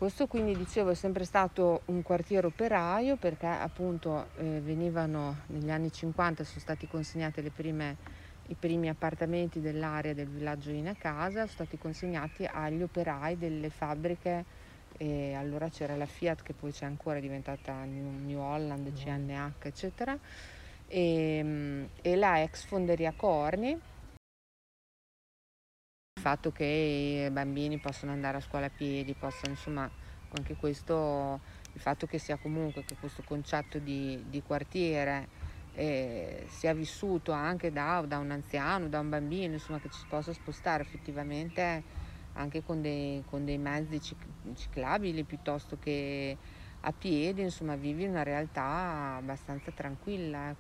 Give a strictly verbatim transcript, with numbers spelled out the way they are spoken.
questo quindi dicevo è sempre stato un quartiere operaio perché appunto eh, venivano negli anni cinquanta sono stati consegnati le prime, i primi appartamenti dell'area del villaggio Inacasa, sono stati consegnati agli operai delle fabbriche e allora c'era la Fiat che poi c'è ancora, è diventata New, New Holland, C N H eccetera e, e la ex fonderia Corni. Il fatto che i bambini possono andare a scuola a piedi, possono insomma anche questo, il fatto che sia comunque che questo concetto di, di quartiere eh, sia vissuto anche da, da un anziano, da un bambino, insomma che ci si possa spostare effettivamente anche con dei, con dei mezzi cic- ciclabili piuttosto che a piedi, insomma vivi una realtà abbastanza tranquilla, ecco.